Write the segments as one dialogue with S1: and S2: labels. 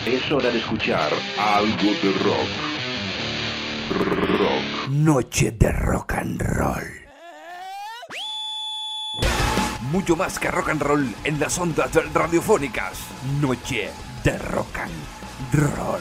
S1: Es hora de escuchar algo de rock. Rock.
S2: Noche de rock and roll. Mucho más que rock and roll en las ondas radiofónicas. Noche de rock and roll.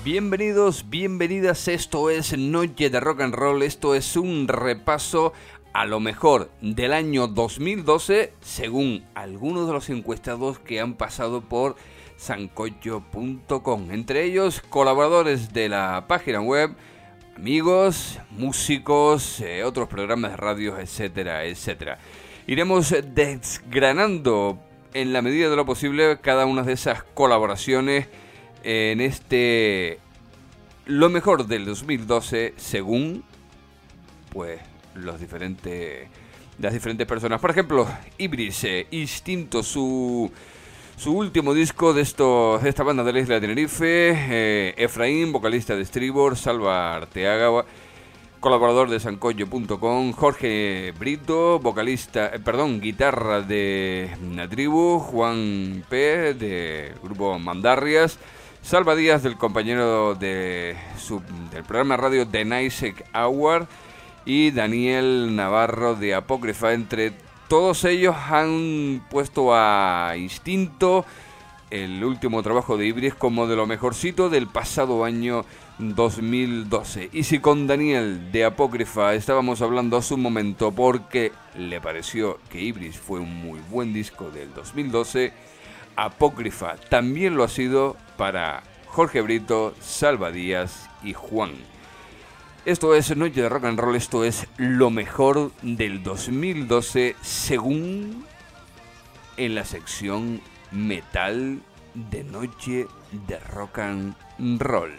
S2: Bienvenidos, bienvenidas, esto es Noche de Rock and Roll, esto es un repaso a lo mejor del año 2012, según algunos de los encuestados que han pasado por sancocho.com, entre ellos colaboradores de la página web, amigos, músicos, otros programas de radio, etcétera, etcétera. Iremos desgranando en la medida de lo posible cada una de esas colaboraciones en lo mejor del 2012 según pues las diferentes personas. Por ejemplo, Ibris, Instinto, su último disco de esta banda de la isla de Tenerife. Efraín, vocalista de Estribor. Salva Arteaga, colaborador de sancocho.com. Jorge Brito, guitarra de la tribu. Juan P, de grupo Mandarrias. Salva Díaz, del compañero del programa radio The Nice Hour, y Daniel Navarro de Apócrifa. Entre todos ellos han puesto a Instinto, el último trabajo de Ibris, como de lo mejorcito del pasado año 2012. Y si con Daniel de Apócrifa estábamos hablando hace un momento porque le pareció que Ibris fue un muy buen disco del 2012, Apócrifa también lo ha sido para Jorge Brito, Salva Díaz y Juan. Esto es Noche de Rock and Roll, esto es lo mejor del 2012 según en la sección metal de Noche de Rock and Roll.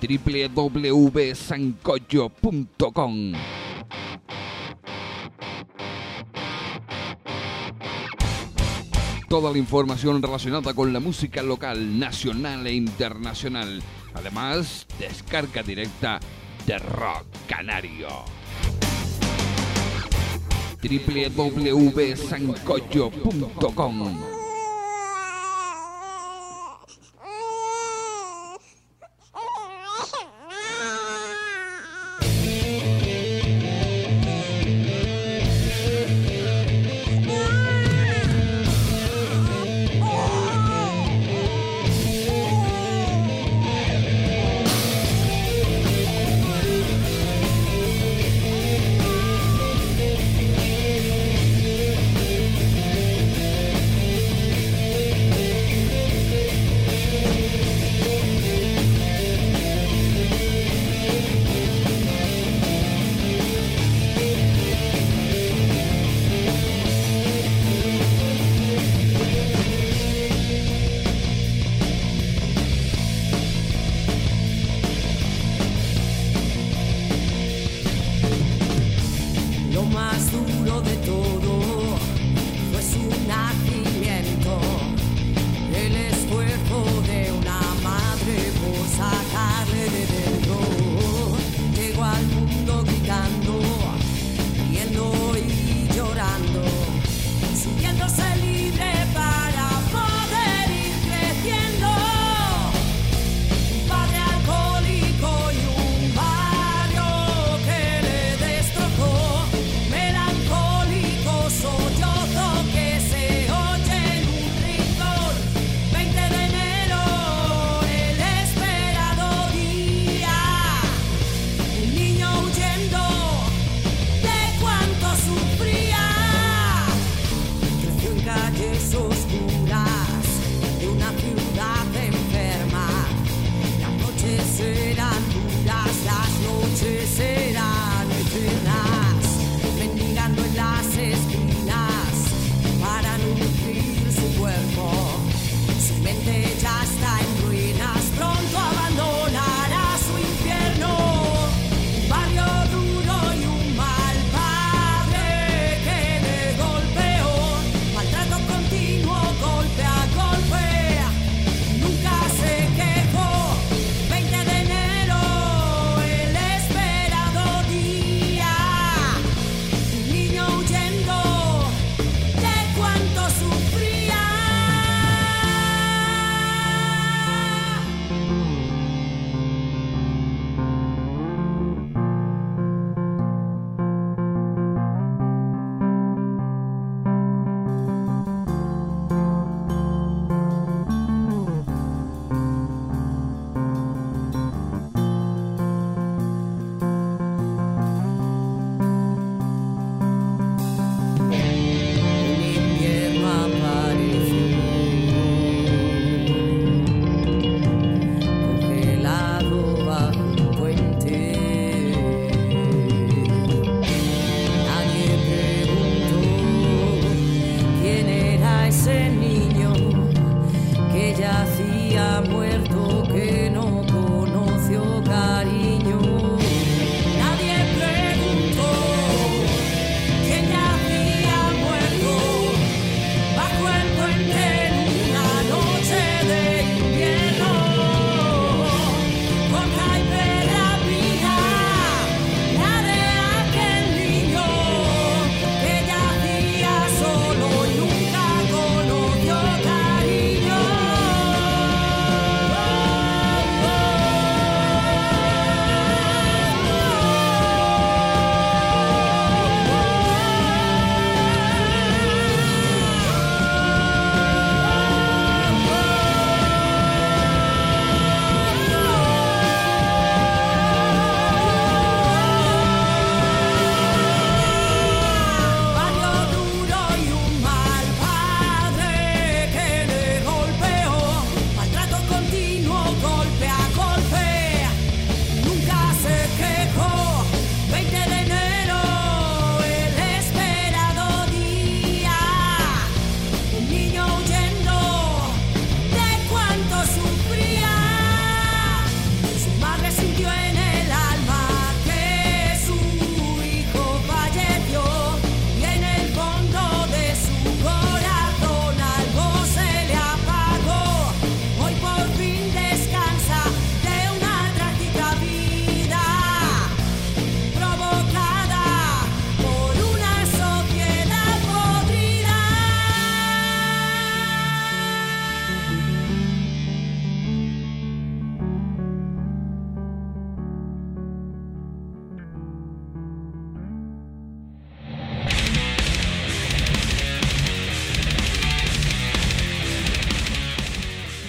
S2: www.sancocho.com. Toda la información relacionada con la música local, nacional e internacional. Además, descarga directa de Rock Canario. www.sancocho.com.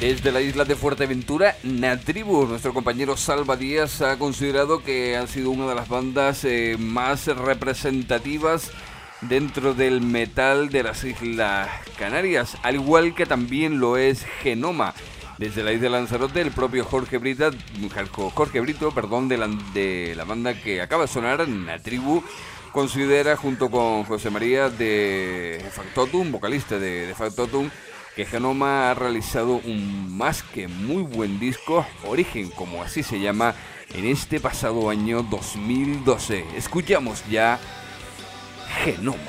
S2: Desde la isla de Fuerteventura, Natribu, nuestro compañero Salva Díaz ha considerado que han sido una de las bandas más representativas dentro del metal de las Islas Canarias, al igual que también lo es Genoma. Desde la isla de Lanzarote, el propio Jorge Brito, de la banda que acaba de sonar, Natribu, considera junto con José María de Factotum, vocalista de Factotum, que Genoma ha realizado un más que muy buen disco, Origen, como así se llama, en este pasado año 2012. Escuchamos ya Genoma.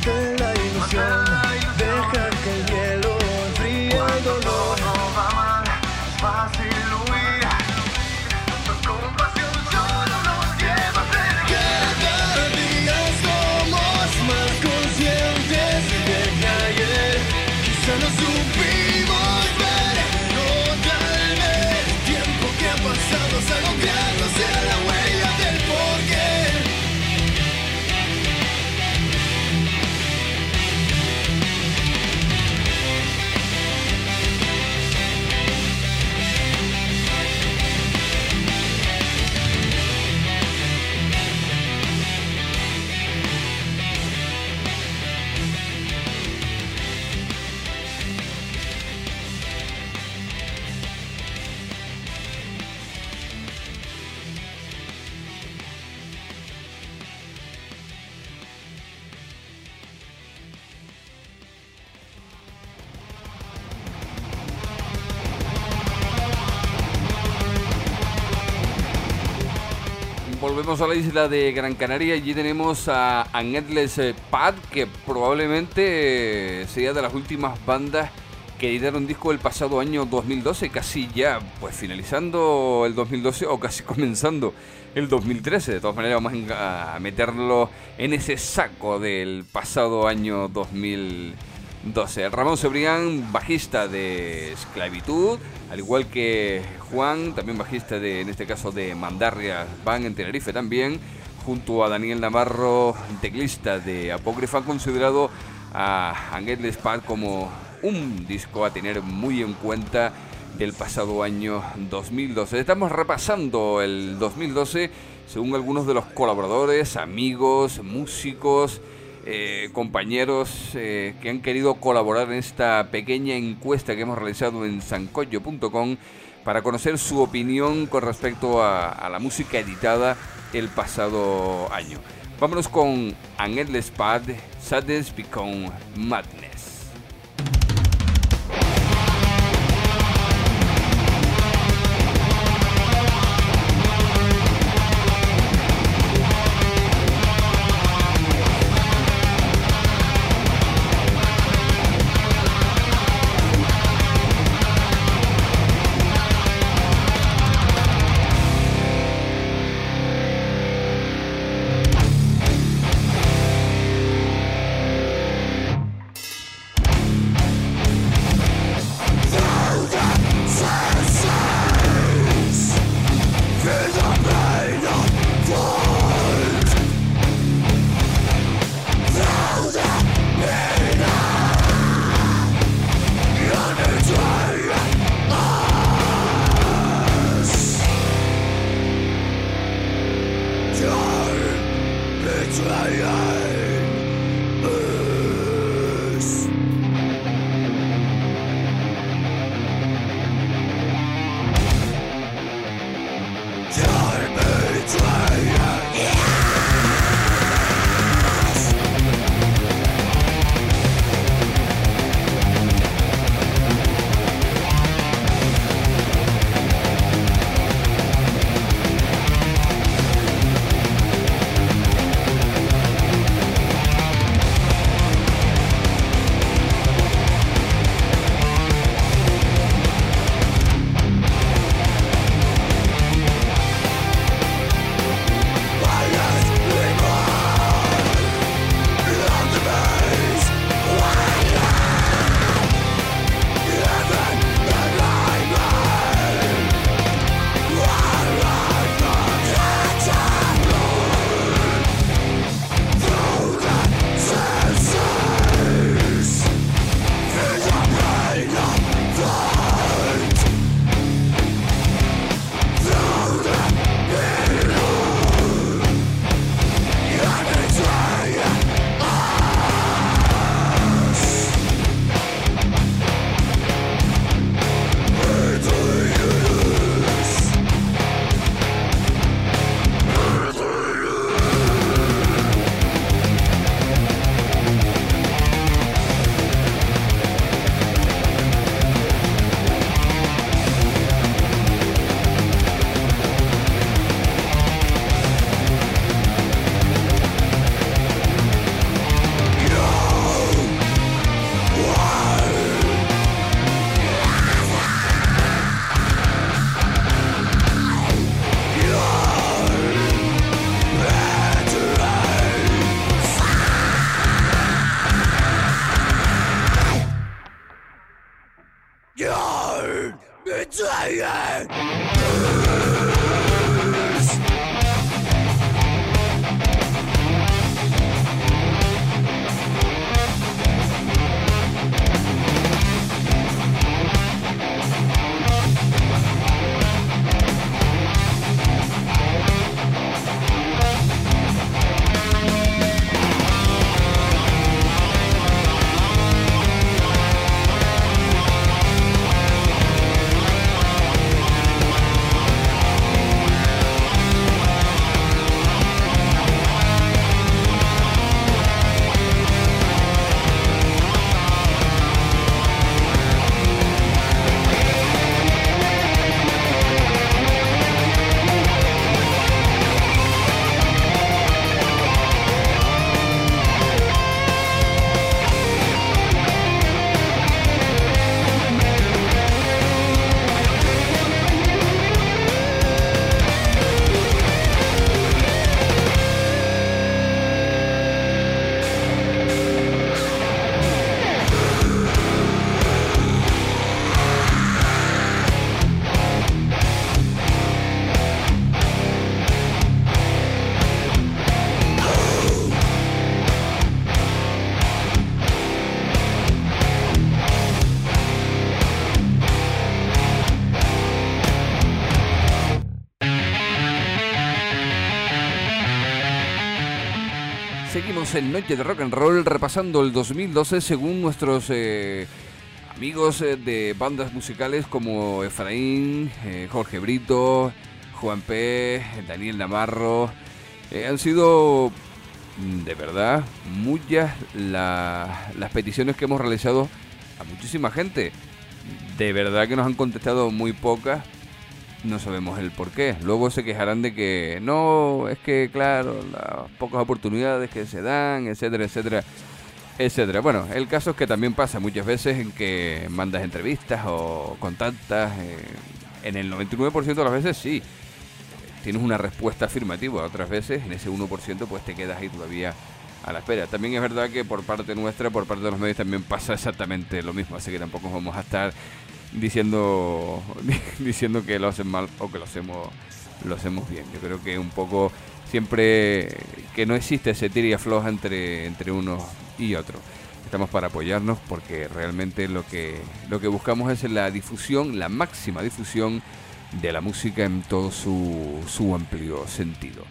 S3: mantén la ilusión, deja que el hielo enfríe el dolor.
S4: No va mal, es fácil huir. Nuestra compasión solo nos lleva a ser.
S3: Cada día somos más conscientes de que ayer quizá no supimos ver, no tal vez. Tiempo que ha pasado es algo que no sea la huella del porqué.
S2: Volvemos a la isla de Gran Canaria. Allí tenemos a Endless Path, que probablemente sea de las últimas bandas que editaron disco el pasado año 2012, casi ya pues finalizando el 2012 o casi comenzando el 2013. De todas maneras vamos a meterlo en ese saco del pasado año 2012. Ramón Cebrián, bajista de Esclavitud, al igual que Juan, también bajista de, en este caso, de Mandarria Band en Tenerife también, junto a Daniel Navarro, teclista de Apócrifa, han considerado a Endless Path como un disco a tener muy en cuenta del pasado año 2012. Estamos repasando el 2012 según algunos de los colaboradores, amigos, músicos, compañeros que han querido colaborar en esta pequeña encuesta que hemos realizado en sancoyo.com para conocer su opinión con respecto a la música editada el pasado año. Vámonos con Endless Path, Sadness Become Madness. Seguimos en Noche de Rock and Roll repasando el 2012 según nuestros amigos de bandas musicales como Efraín, Jorge Brito, Juan P., Daniel Namarro. Han sido de verdad muchas las peticiones que hemos realizado a muchísima gente. De verdad que nos han contestado muy pocas. No sabemos el por qué. Luego se quejarán de que no, es que claro, las pocas oportunidades que se dan, etcétera, etcétera, etcétera. Bueno, el caso es que también pasa muchas veces en que mandas entrevistas o contactas. En el 99% de las veces sí, tienes una respuesta afirmativa. Otras veces, en ese 1%, pues te quedas ahí todavía a la espera. También es verdad que por parte nuestra, por parte de los medios, también pasa exactamente lo mismo. Así que tampoco vamos a estar diciendo que lo hacen mal o que lo hacemos bien. Yo creo que un poco siempre que no existe ese tira y afloja entre unos y otros. Estamos para apoyarnos porque realmente lo que buscamos es la difusión, la máxima difusión de la música en todo su amplio sentido.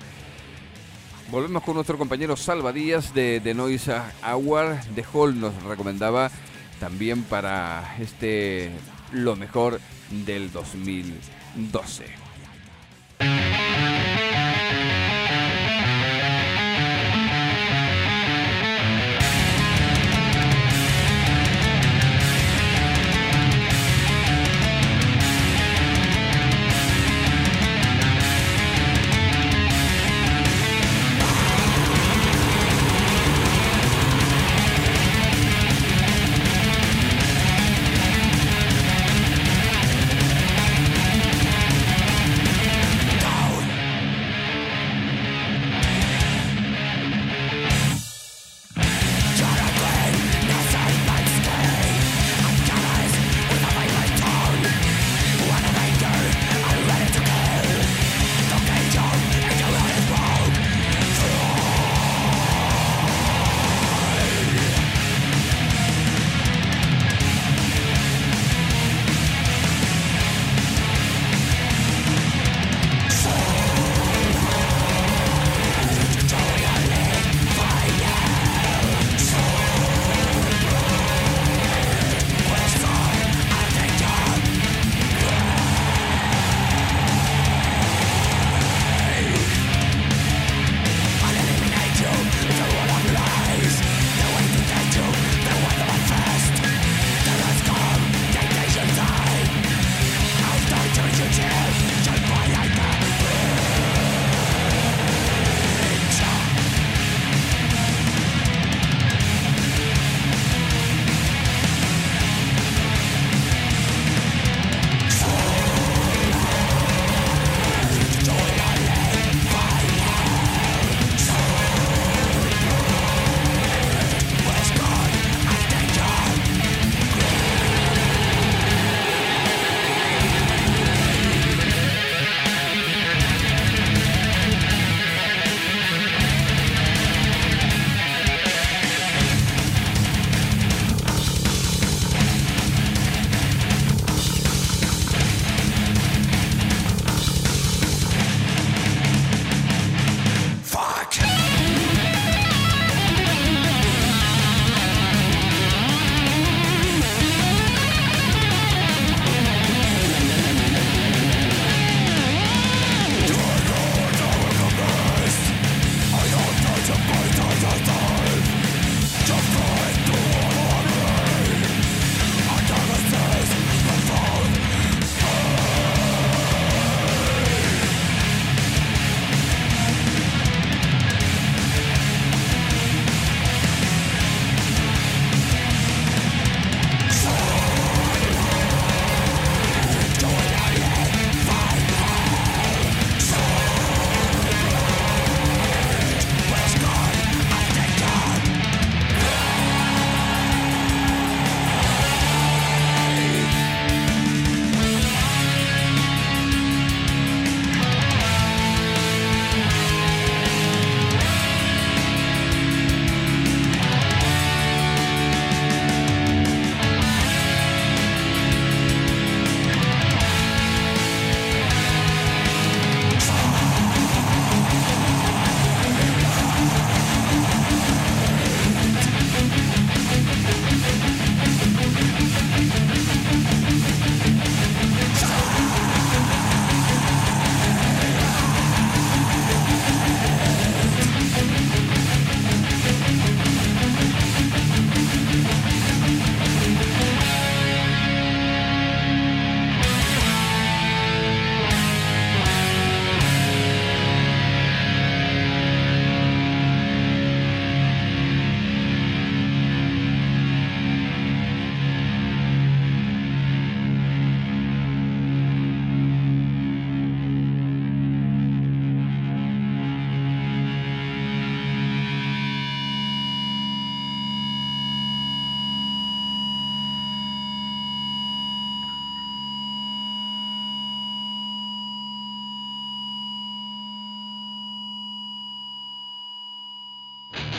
S2: Volvemos con nuestro compañero Salva Díaz de Noise Hour. The Hall nos recomendaba también para lo mejor del 2012.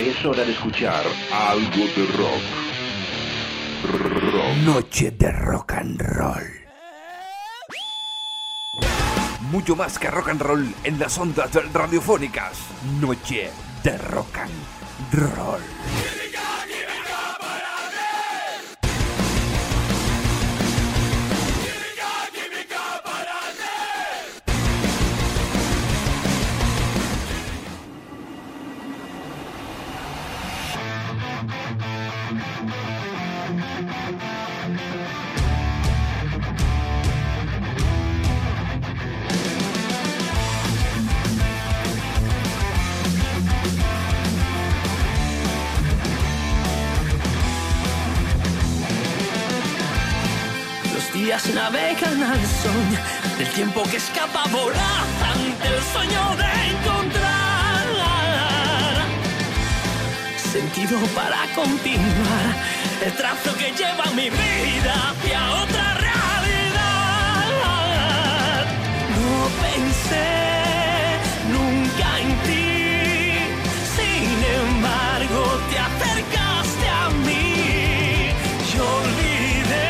S1: Es hora de escuchar algo de rock. Rock.
S2: Noche de rock and roll. Mucho más que rock and roll en las ondas radiofónicas. Noche de rock and roll.
S5: Navegan al son del tiempo que escapa voraz ante el sueño de encontrar sentido para continuar el trazo que lleva mi vida hacia otra realidad. No pensé nunca en ti, sin embargo te acercaste a mí. Yo olvidé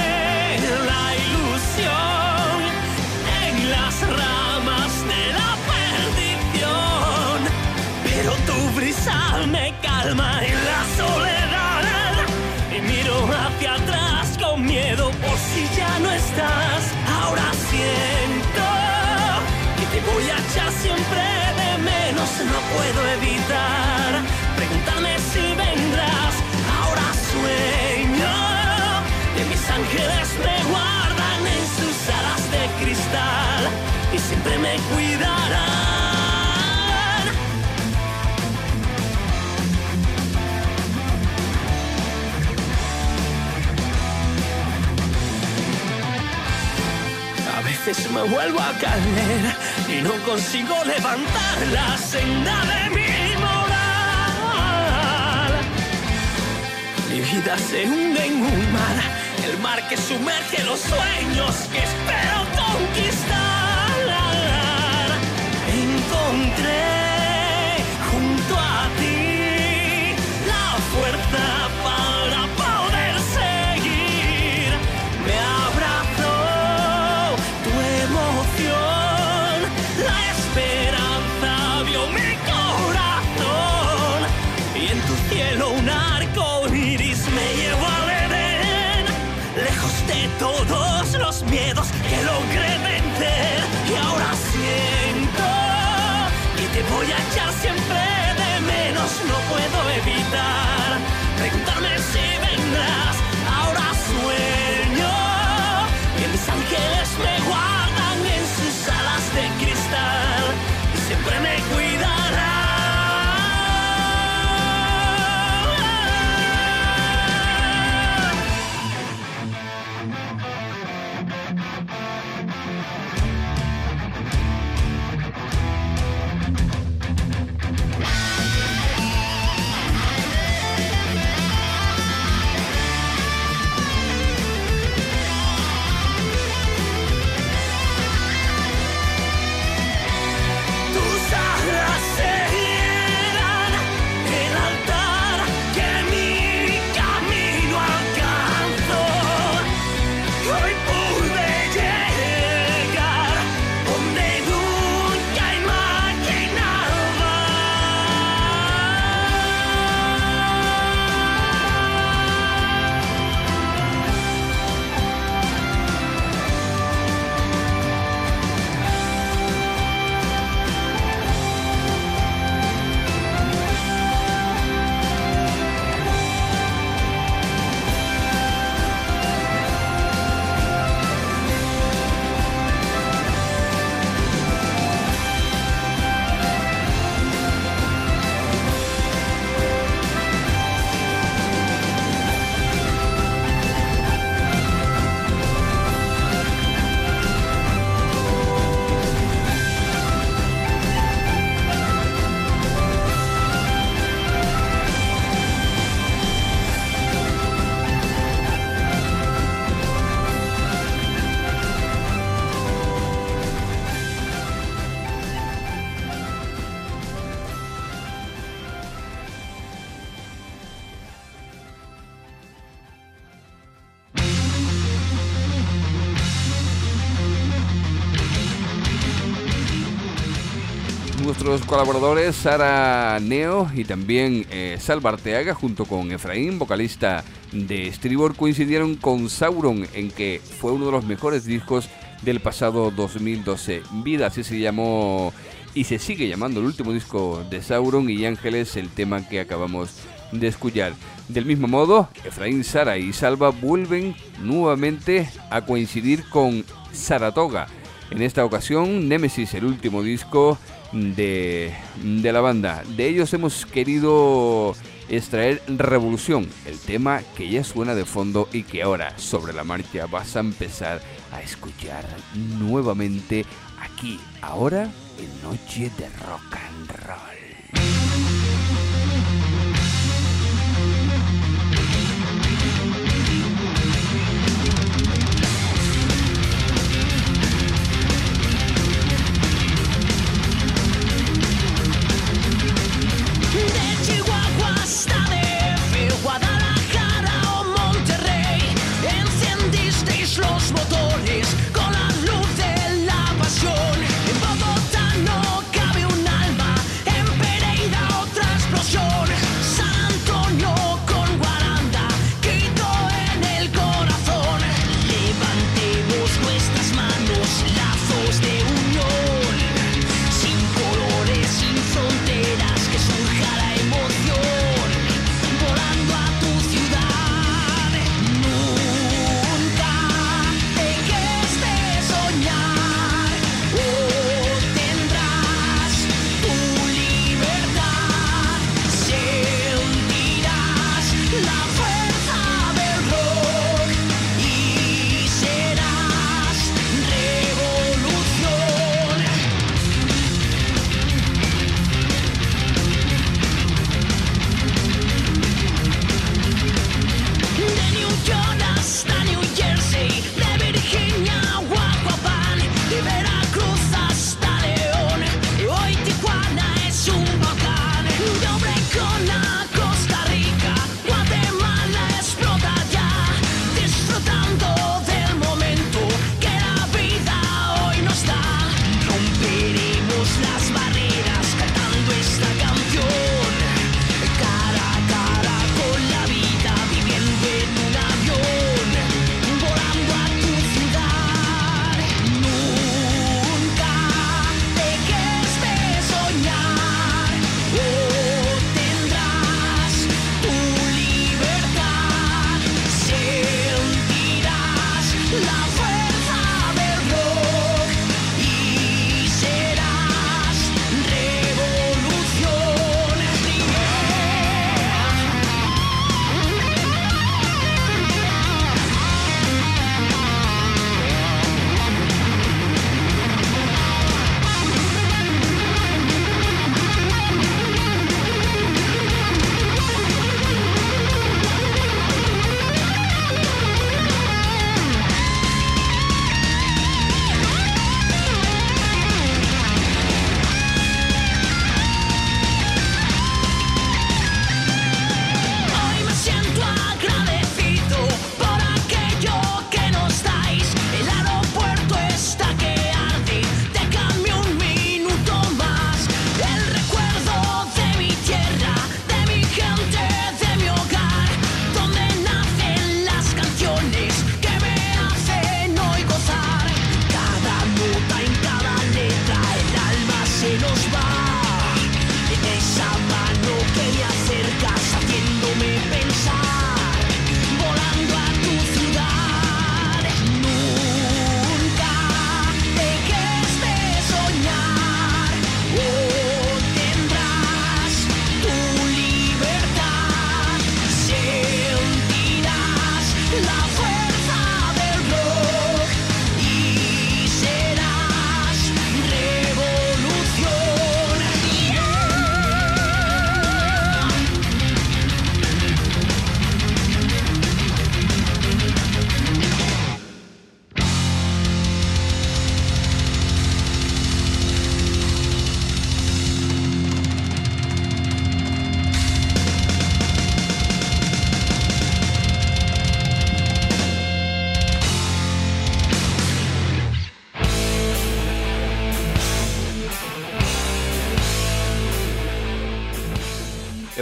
S5: en las ramas de la perdición, pero tu brisa me calma en la soledad y miro hacia atrás con miedo por si ya no estás. Ahora siento que te voy a echar siempre de menos, no puedo evitar preguntarme si vendrás. Ahora sueño que mis ángeles me guardan en sus alas de cristal y siempre me cuidarán. A veces me vuelvo a caer y no consigo levantar la senda de mi moral. Mi vida se hunde en un mar, el mar que sumerge los sueños que espero conquistar. Encontré junto a ti la fuerza para poder seguir. Me abrazó tu emoción, la esperanza vio mi corazón y en tu cielo un arco iris me llevó al Edén, lejos de todos los miedos que logré vencer. Y ahora siento que te voy a echar siempre de menos, no puedo evitar preguntarme si vendrás. Ahora sueño que mis ángeles me guardan en sus alas de cristal y siempre me cuidarán.
S2: nuestros colaboradores Sara Neo y también Salva Arteaga, junto con Efraín, vocalista de Estribor, coincidieron con Sauron en que fue uno de los mejores discos del pasado 2012. Vida, así se llamó y se sigue llamando el último disco de Sauron, y Ángeles, el tema que acabamos de escuchar. Del mismo modo, Efraín, Sara y Salva vuelven nuevamente a coincidir con Saratoga. En esta ocasión, Némesis, el último disco de la banda. De ellos hemos querido extraer Revolución, el tema que ya suena de fondo y que ahora, sobre la marcha, vas a empezar a escuchar nuevamente aquí, ahora, en Noche de Rock and Roll.
S5: De Chihuahua hasta DF, Guadalajara o Monterrey, encendisteis los motores con la luz de la pasión. En Bogotá no cabe un alma, en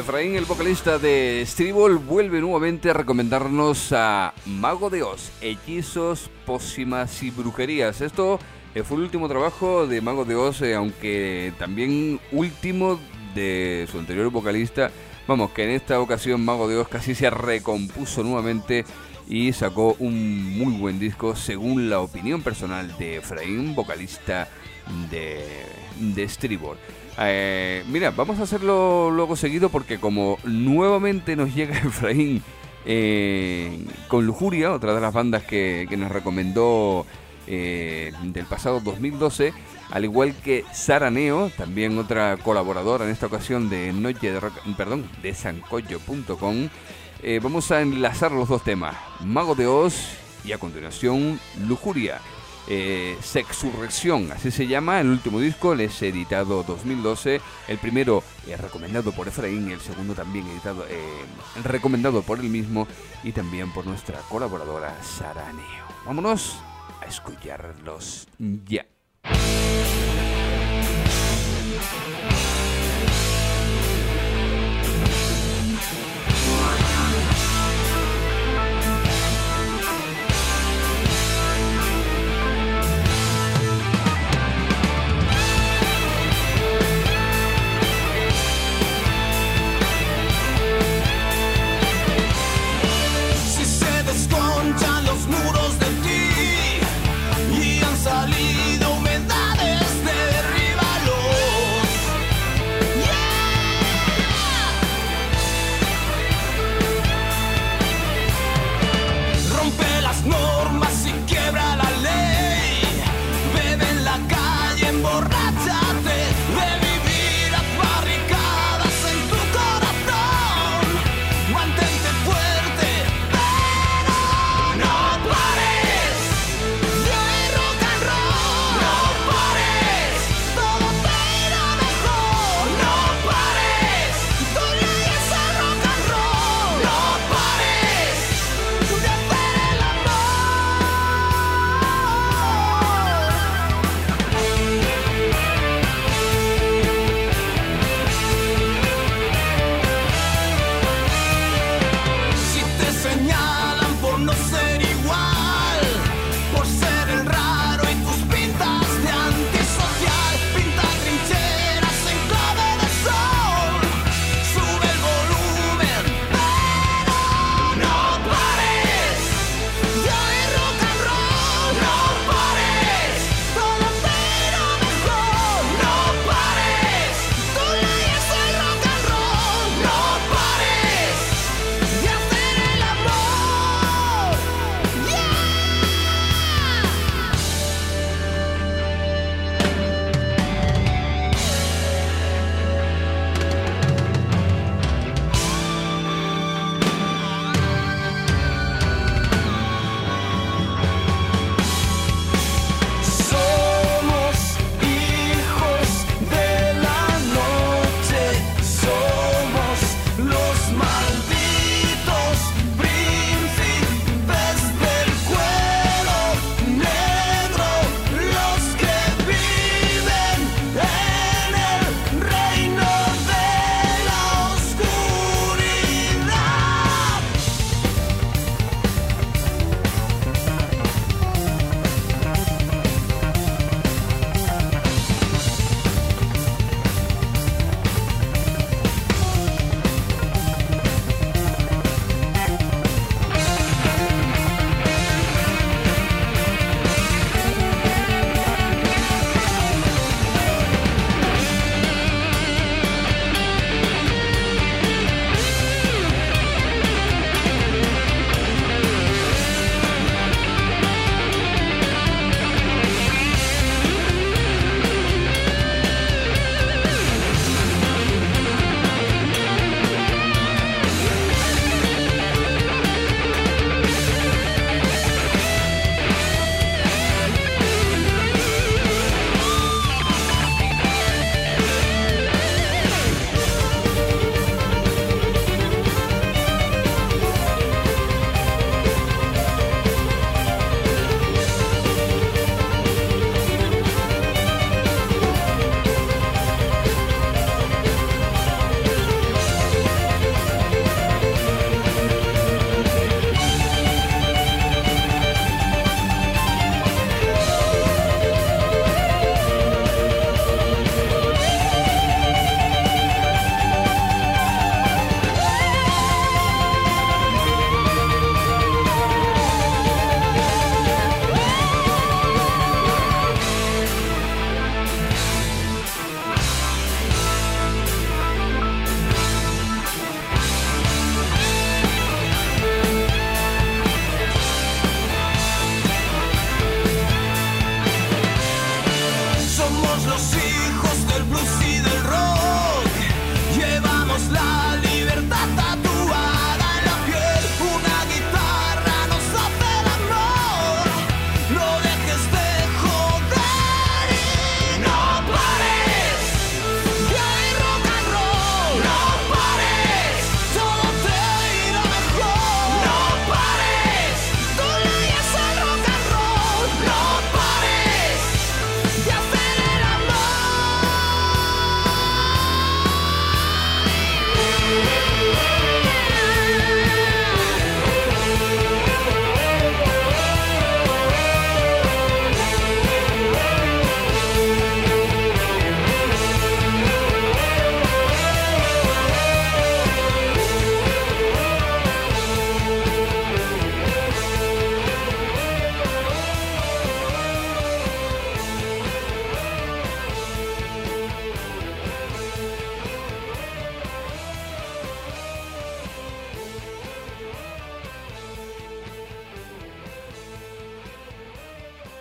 S2: Efraín, el vocalista de Stribble, vuelve nuevamente a recomendarnos a Mago de Oz, hechizos, pócimas y brujerías. Esto fue el último trabajo de Mago de Oz, aunque también último de su anterior vocalista. Vamos, que en esta ocasión Mago de Oz casi se recompuso nuevamente y sacó un muy buen disco, según la opinión personal de Efraín, vocalista de Stribble. Mira, vamos a hacerlo luego seguido, porque como nuevamente nos llega Efraín con Lujuria, otra de las bandas que nos recomendó del pasado 2012, al igual que Saraneo, también otra colaboradora en esta ocasión de Noche de Rock, perdón, de Sancocho.com. Vamos a enlazar los dos temas, Mago de Oz y a continuación Lujuria. Sexurrección, así se llama el último disco, les he editado 2012, el primero recomendado por Efraín, el segundo también editado, recomendado por él mismo y también por nuestra colaboradora Saraneo. Vámonos a escucharlos ya.
S5: Si se desconchan los muros de ti y han salido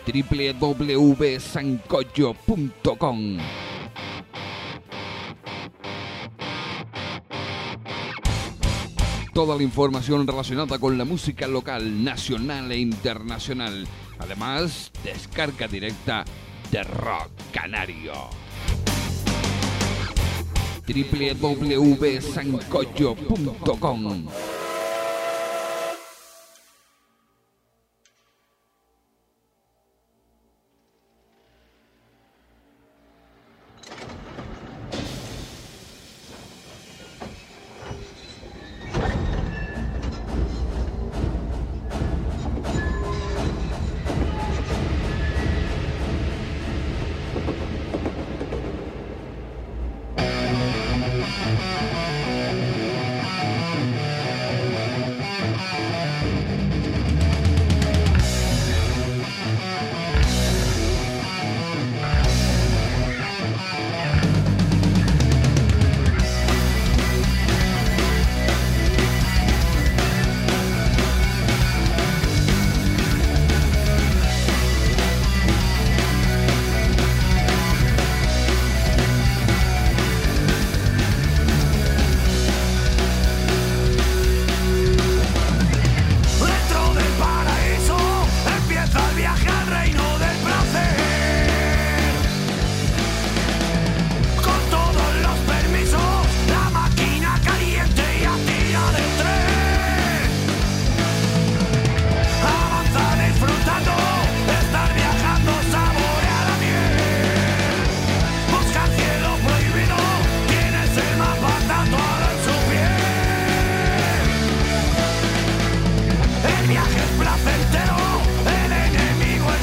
S2: www.sancocho.com. Toda la información relacionada con la música local, nacional e internacional. Además, descarga directa de Rock Canario. www.sancocho.com.
S5: El viaje es placentero, el enemigo es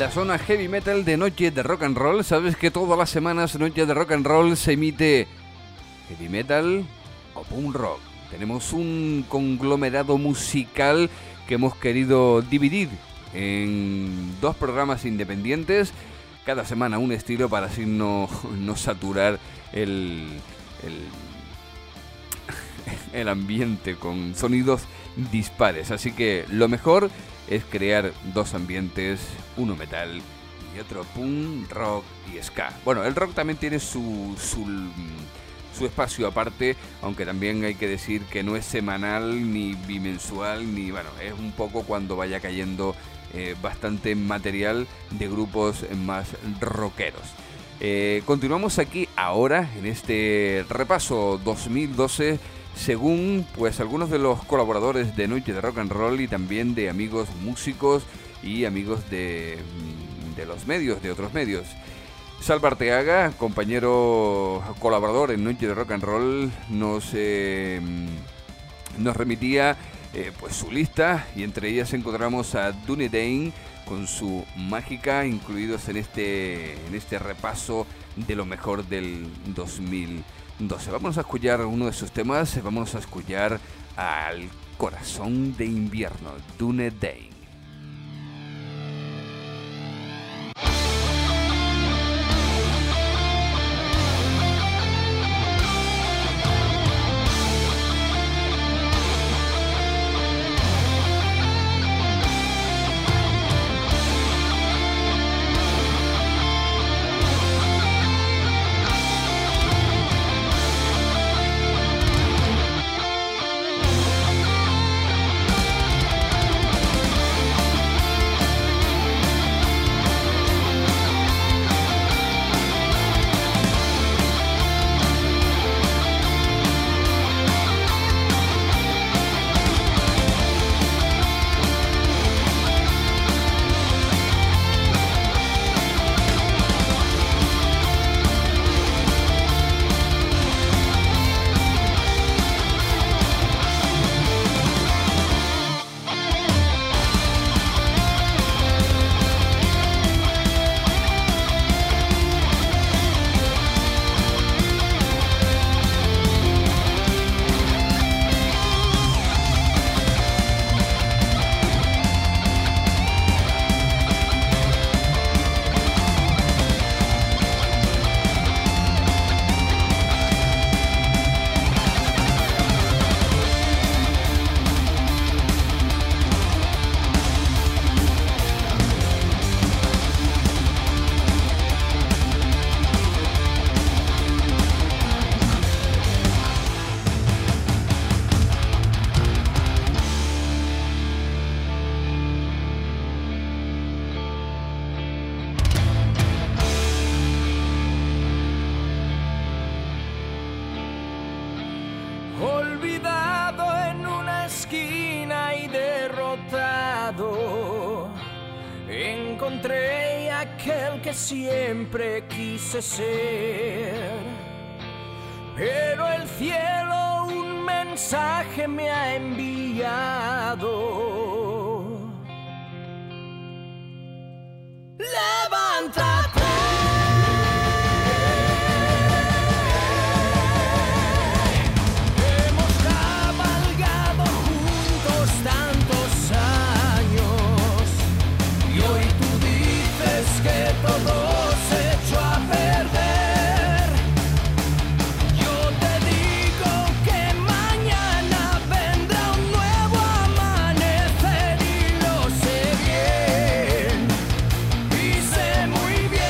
S2: la zona heavy metal de Noche de Rock and Roll. Sabes que todas las semanas Noche de Rock and Roll se emite heavy metal o punk rock. Tenemos un conglomerado musical que hemos querido dividir en 2 programas independientes. Cada semana un estilo para así no saturar el ambiente con sonidos dispares. Así que lo mejor es crear 2 ambientes, uno metal y otro punk, rock y ska. Bueno, el rock también tiene su espacio aparte, aunque también hay que decir que no es semanal ni bimensual, ni bueno, es un poco cuando vaya cayendo bastante material de grupos más rockeros. Continuamos aquí ahora en este repaso 2012 según pues algunos de los colaboradores de Noche de Rock and Roll y también de amigos músicos y amigos de los medios, de otros medios. Salva Arteaga, compañero colaborador en Noche de Rock and Roll, nos remitía pues su lista, y entre ellas encontramos a Dunedain con su Mágica, incluidos en este repaso de lo mejor del 2012. Vamos a escuchar uno de sus temas, vamos a escuchar al Corazón de Invierno, Dunedain.
S5: Olvidado en una esquina y derrotado, encontré aquel que siempre quise ser. Pero el cielo un mensaje me ha enviado. ¡Levántate!
S3: Muy bien.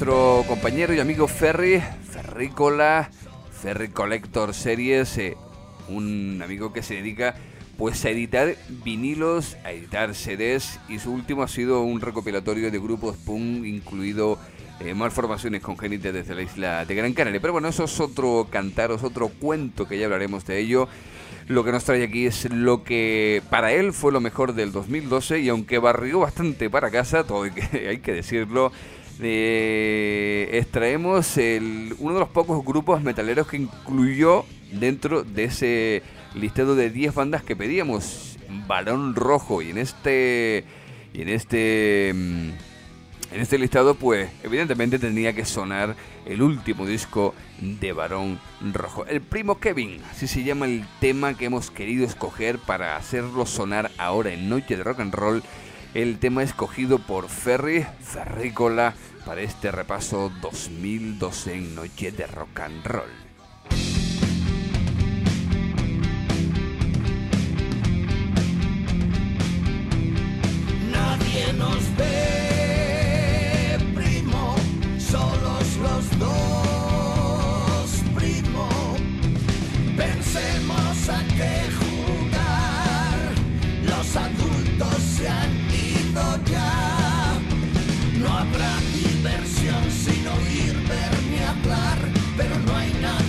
S2: nuestro compañero y amigo Ferry, Ferrícola, Ferry Collector Series, un amigo que se dedica pues a editar vinilos, a editar CDs, y su último ha sido un recopilatorio de grupos punk, incluido malformaciones congénitas desde la isla de Gran Canaria. Pero bueno, eso es otro cantar, es otro cuento que ya hablaremos de ello. Lo que nos trae aquí es lo que para él fue lo mejor del 2012, y aunque barrió bastante para casa, todo hay que decirlo, extraemos uno de los pocos grupos metaleros que incluyó dentro de ese listado de 10 bandas que pedíamos, Barón Rojo, y en este listado pues evidentemente tenía que sonar el último disco de Barón Rojo, El Primo Kevin, así se llama el tema que hemos querido escoger para hacerlo sonar ahora en Noche de Rock and Roll, el tema escogido por Ferrícola para este repaso 2012 en Noche de Rock and Roll.
S3: Nadie nos ve, primo, solos los dos, primo. Pensemos a qué jugar, los adultos se han ido ya. No habrá diversión sin oír, ver ni hablar, pero no hay nada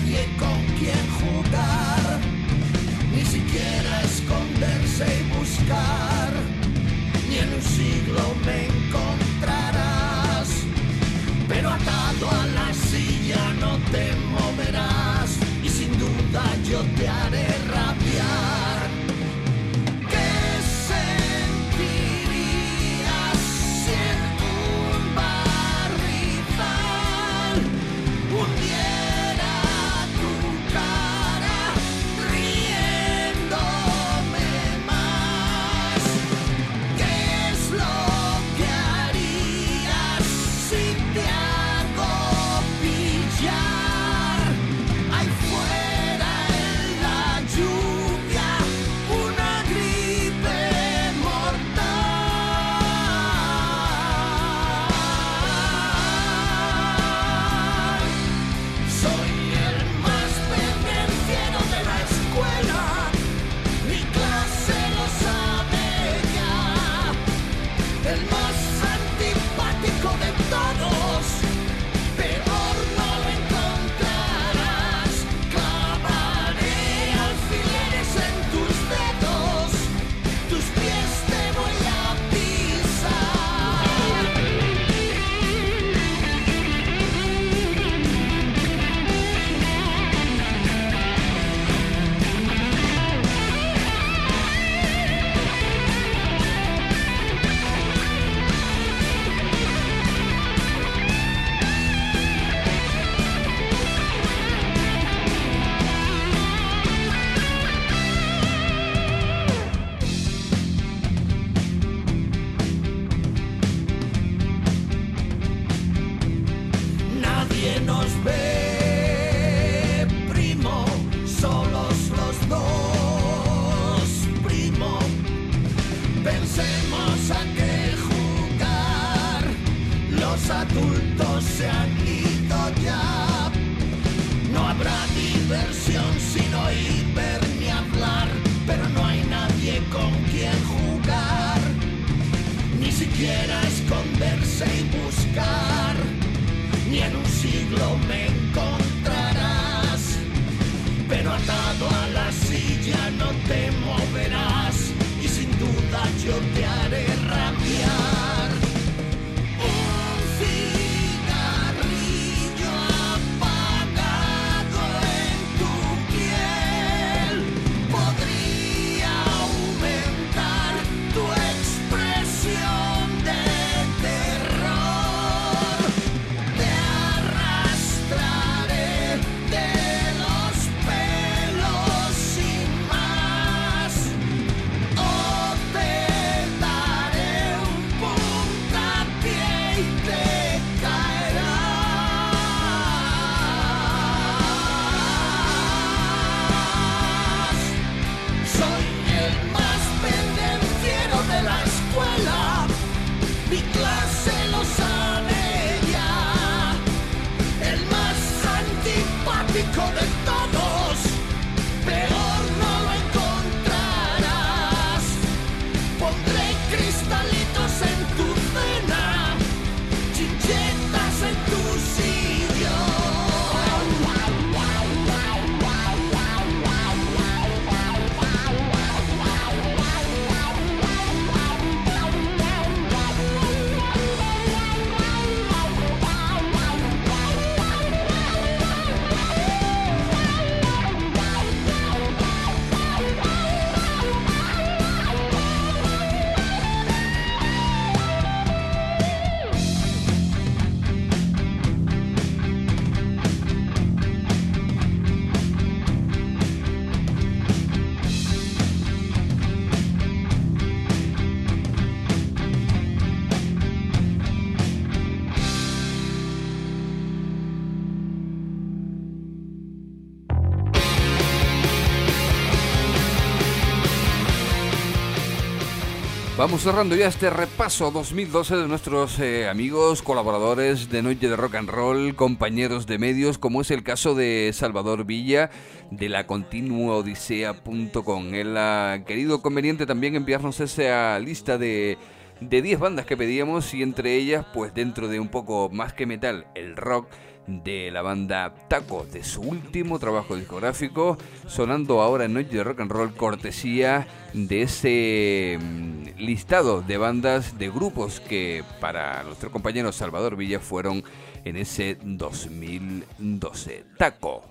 S2: Vamos cerrando ya este repaso 2012 de nuestros amigos, colaboradores de Noche de Rock and Roll, compañeros de medios, como es el caso de Salvador Villa, de la continuaodisea.com. Él ha querido conveniente también enviarnos esa lista de 10 bandas que pedíamos, y entre ellas, pues dentro de un poco más que metal, el rock de la banda Taco, de su último trabajo discográfico, sonando ahora en Noche de Rock and Roll, cortesía de ese listado de bandas, de grupos que para nuestro compañero Salvador Villa fueron en ese 2012. Taco.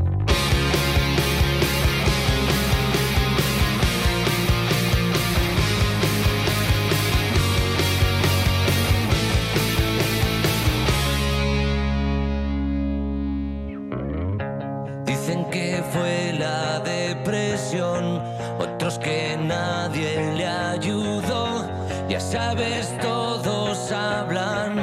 S5: Dicen que fue la depresión, otros que nadie le ayudó. Ya sabes, todos hablan.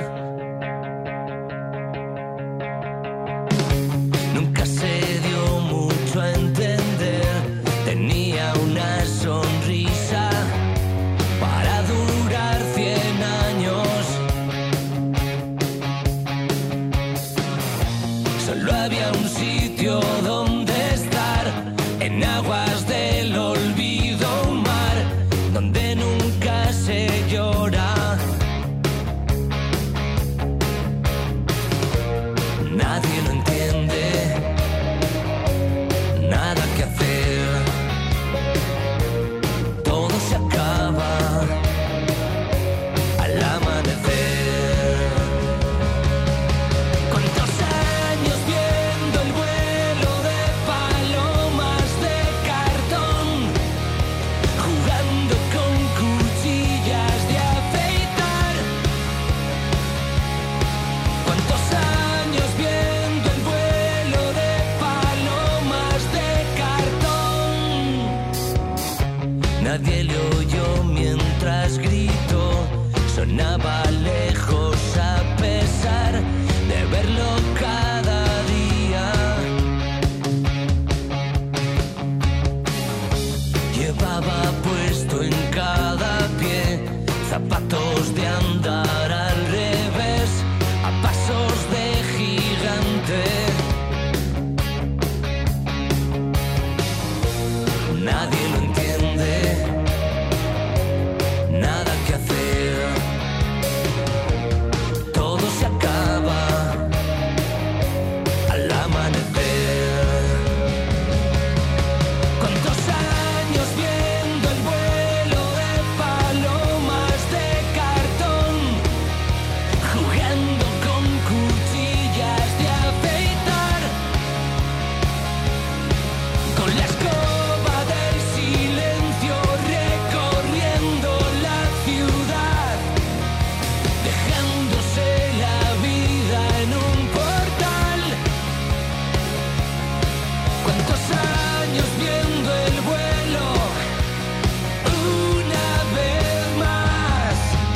S5: Nunca se dio mucho a entender, tenía una sonrisa para durar 100 años. Solo había un sitio donde estar, en aguas del olvido, un mar donde nunca se llora. Nadie lo entiende, nada que hacer, todo se acaba al amanecer. ¿Cuántos años viendo el vuelo de palomas de cartón, jugando con cuchillas de afeitar? ¿Cuántos años viendo el vuelo de palomas de cartón? Nadie le oyó mientras gritó, sonaba lejos a pesar de verlo cada día. Llevaba puesto en cada pie zapatos de andar al revés, a pasos de gigante. Nadie lo entiende, nada que hacer, todo se acaba al amanecer. ¿Cuántos años viendo el vuelo de palomas de cartón, jugando con cuchillas de afeitar? Con la escoba del silencio recorriendo la ciudad, dejándose la vida en un portal. ¿Cuántos años viendo el vuelo una vez más?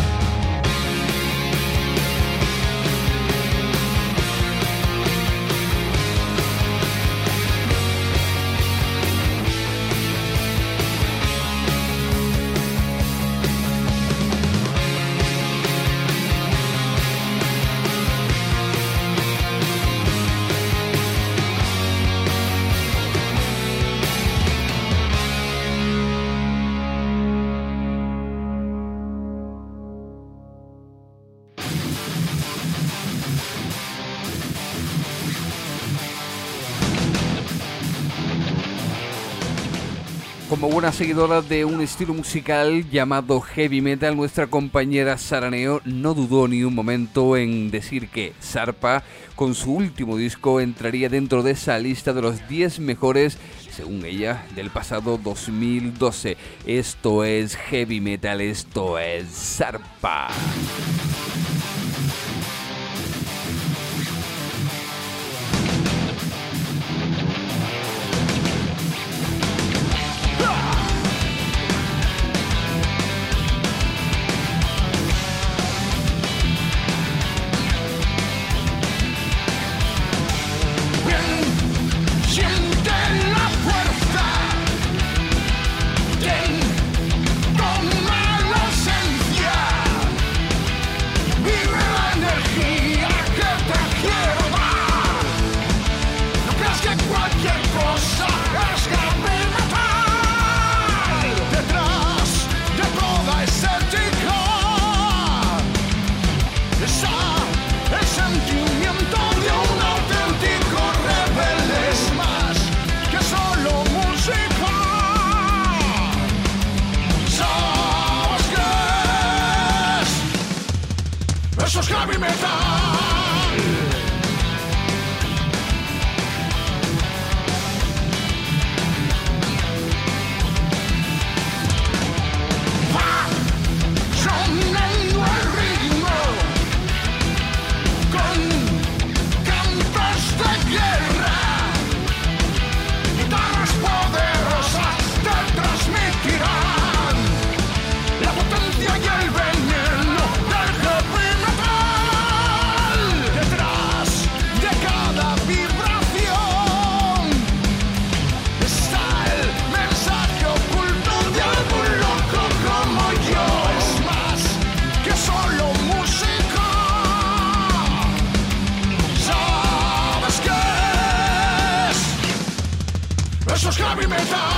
S2: Como buena seguidora de un estilo musical llamado heavy metal, nuestra compañera Sara Neo no dudó ni un momento en decir que Zarpa, con su último disco, entraría dentro de esa lista de los 10 mejores, según ella, del pasado 2012. Esto es heavy metal, esto es Zarpa.
S3: Siente la fuerza, toma los heavy metal. Va sonando el ritmo con cantos de guerra, guitarras poderosas te transmitirán la potencia y el veneno del heavy metal. Detrás de cada vibración está el mensaje oculto de algún loco como yo. Es más que solo música. ¿Sabes qué es? Eso es heavy metal.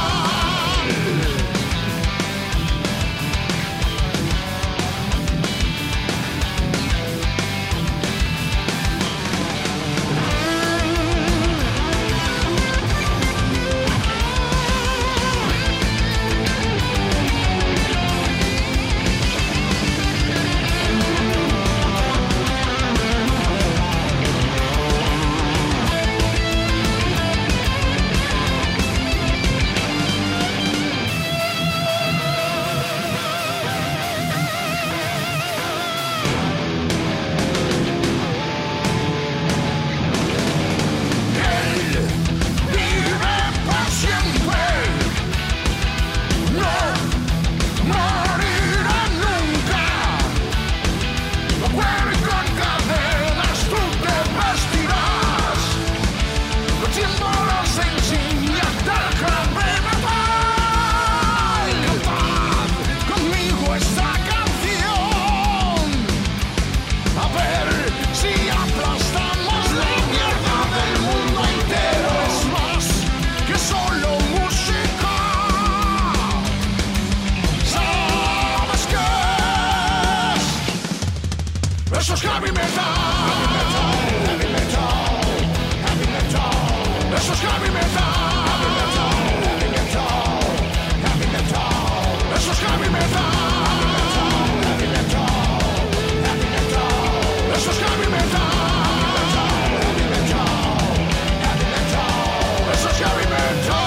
S3: Eso es heavy metal. Heavy metal. Heavy metal. Eso es heavy metal. Heavy metal. Heavy metal. Eso es heavy metal. Heavy metal. Heavy metal. Eso es heavy metal. Heavy metal. Heavy metal. Eso es heavy metal.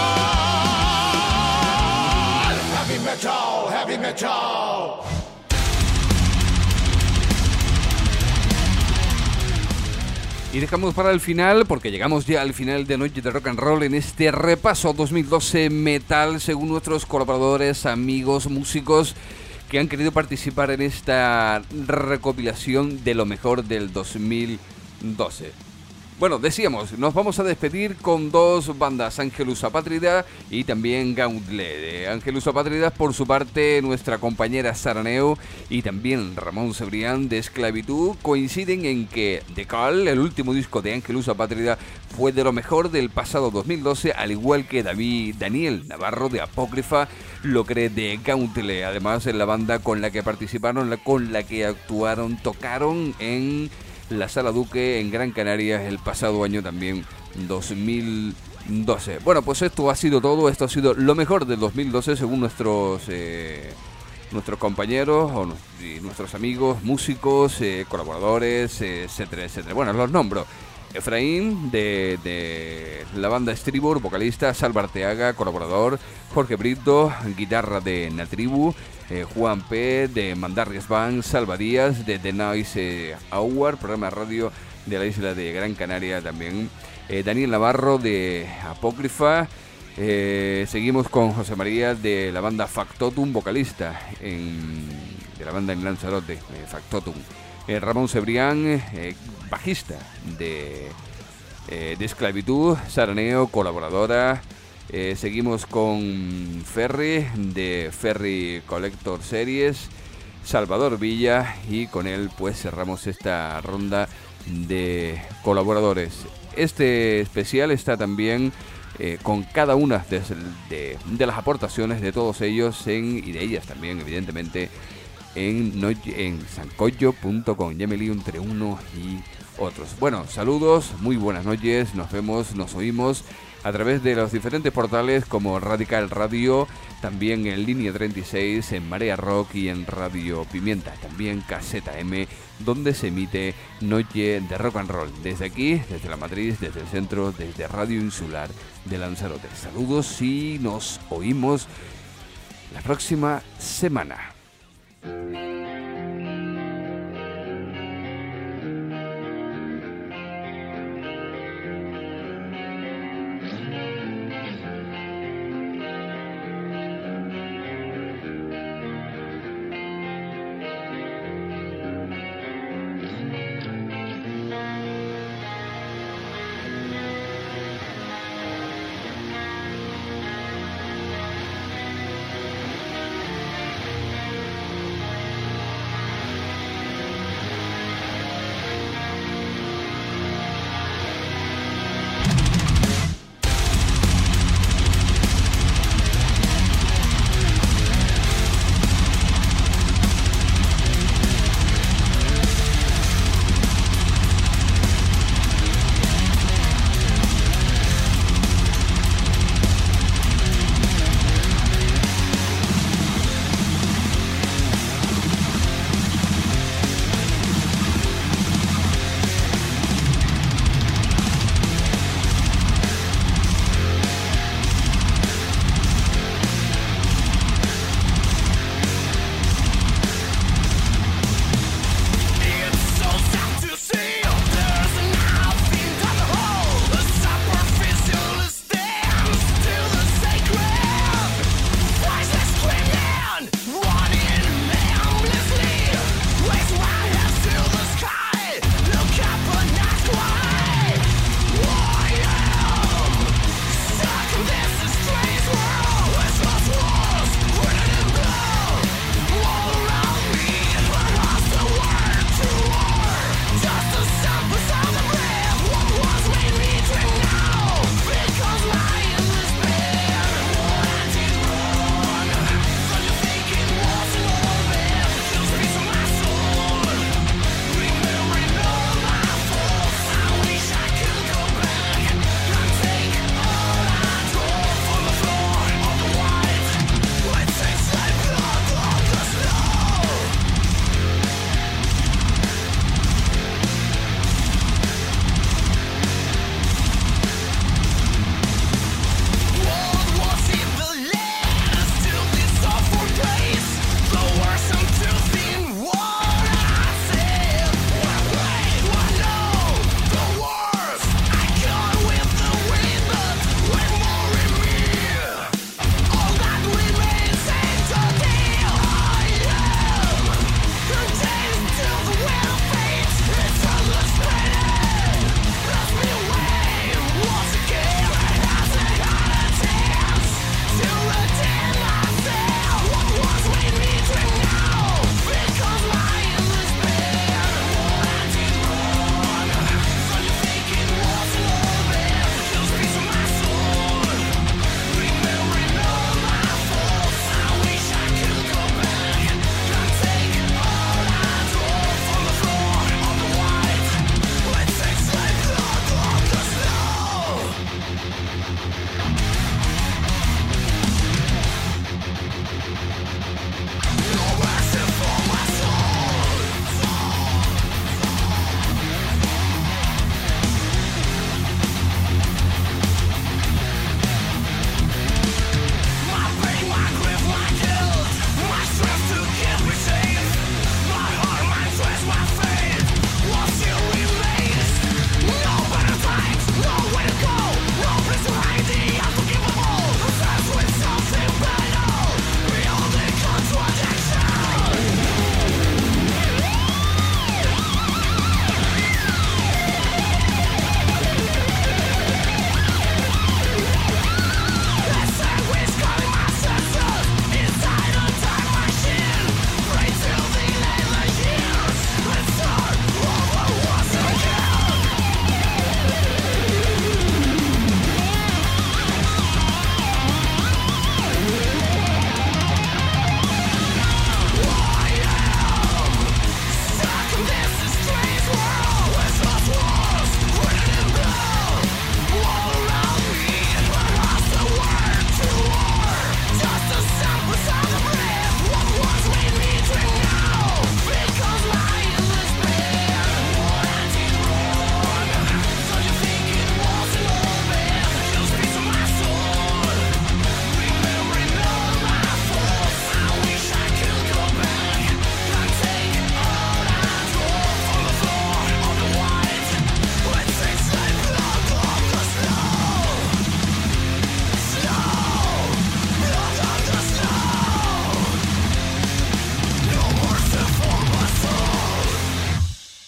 S3: Heavy metal. Heavy metal.
S2: Y dejamos para el final, porque llegamos ya al final de Noche de Rock and Roll en este repaso 2012 metal, según nuestros colaboradores, amigos, músicos que han querido participar en esta recopilación de lo mejor del 2012. Bueno, decíamos, nos vamos a despedir con dos bandas, Angelus Apátrida y también Gauntlet. Angelus Apátrida, por su parte, nuestra compañera Saraneo y también Ramón Cebrián de Esclavitud coinciden en que The Call, el último disco de Angelus Apátrida, fue de lo mejor del pasado 2012, al igual que Daniel Navarro de Apócrifa lo cree de Gauntlet. Además, en la banda con la que participaron, con la que actuaron, tocaron en la Sala Duque en Gran Canaria el pasado año también, 2012. Bueno, pues esto ha sido todo, esto ha sido lo mejor del 2012 según nuestros compañeros y nuestros amigos, músicos, colaboradores, etcétera, etcétera. Bueno, los nombro. Efraín de la banda Estribor, vocalista, Salva Arteaga, colaborador, Jorge Brito, guitarra de Natribu, Juan P. de Mandarrias Band, Salva Díaz de The Noise Hour, programa de radio de la isla de Gran Canaria también, Daniel Navarro de Apócrifa. Seguimos con José María de la banda Factotum, vocalista de la banda en Lanzarote, Factotum. Ramón Cebrián, bajista de Esclavitud, Saraneo, colaboradora. Seguimos con Ferry de Ferry Collector Series, Salvador Villa, y con él pues cerramos esta ronda de colaboradores. Este especial está también con cada una de las aportaciones de todos ellos y de ellas también, evidentemente, en sancoyo.com. Ya me lío entre uno y otros. Bueno, saludos, muy buenas noches, nos vemos, nos oímos a través de los diferentes portales como Radical Radio, también en Línea 36, en Marea Rock y en Radio Pimienta, también KZM, donde se emite Noche de Rock and Roll. Desde aquí, desde la matriz, desde el centro, desde Radio Insular de Lanzarote. Saludos y nos oímos la próxima semana.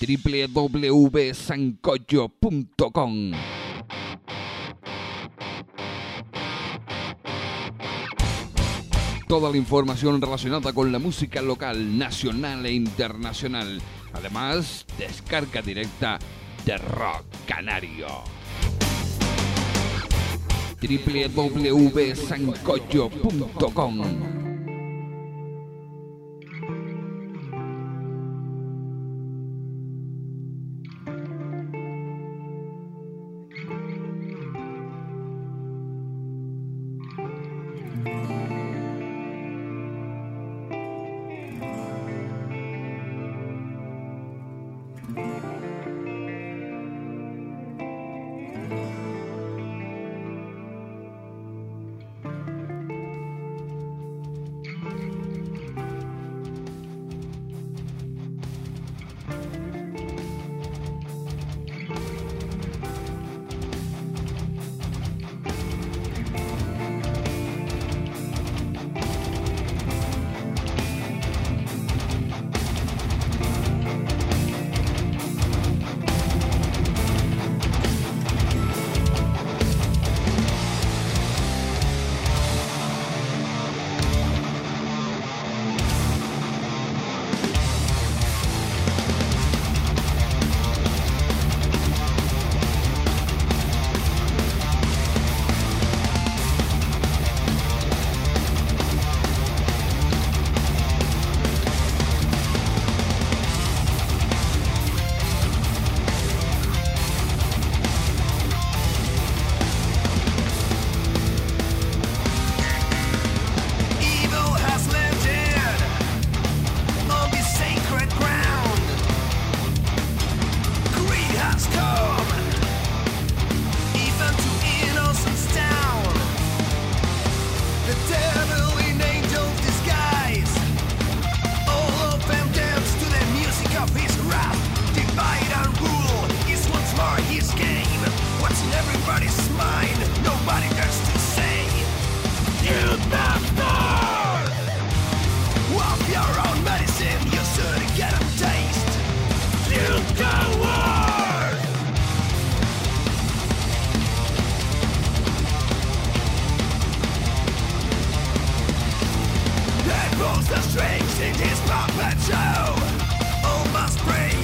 S2: www.sancocho.com. Toda la información relacionada con la música local, nacional e internacional. Además, descarga directa de Rock Canario. www.sancocho.com.
S3: The strings in his puppet show all must break.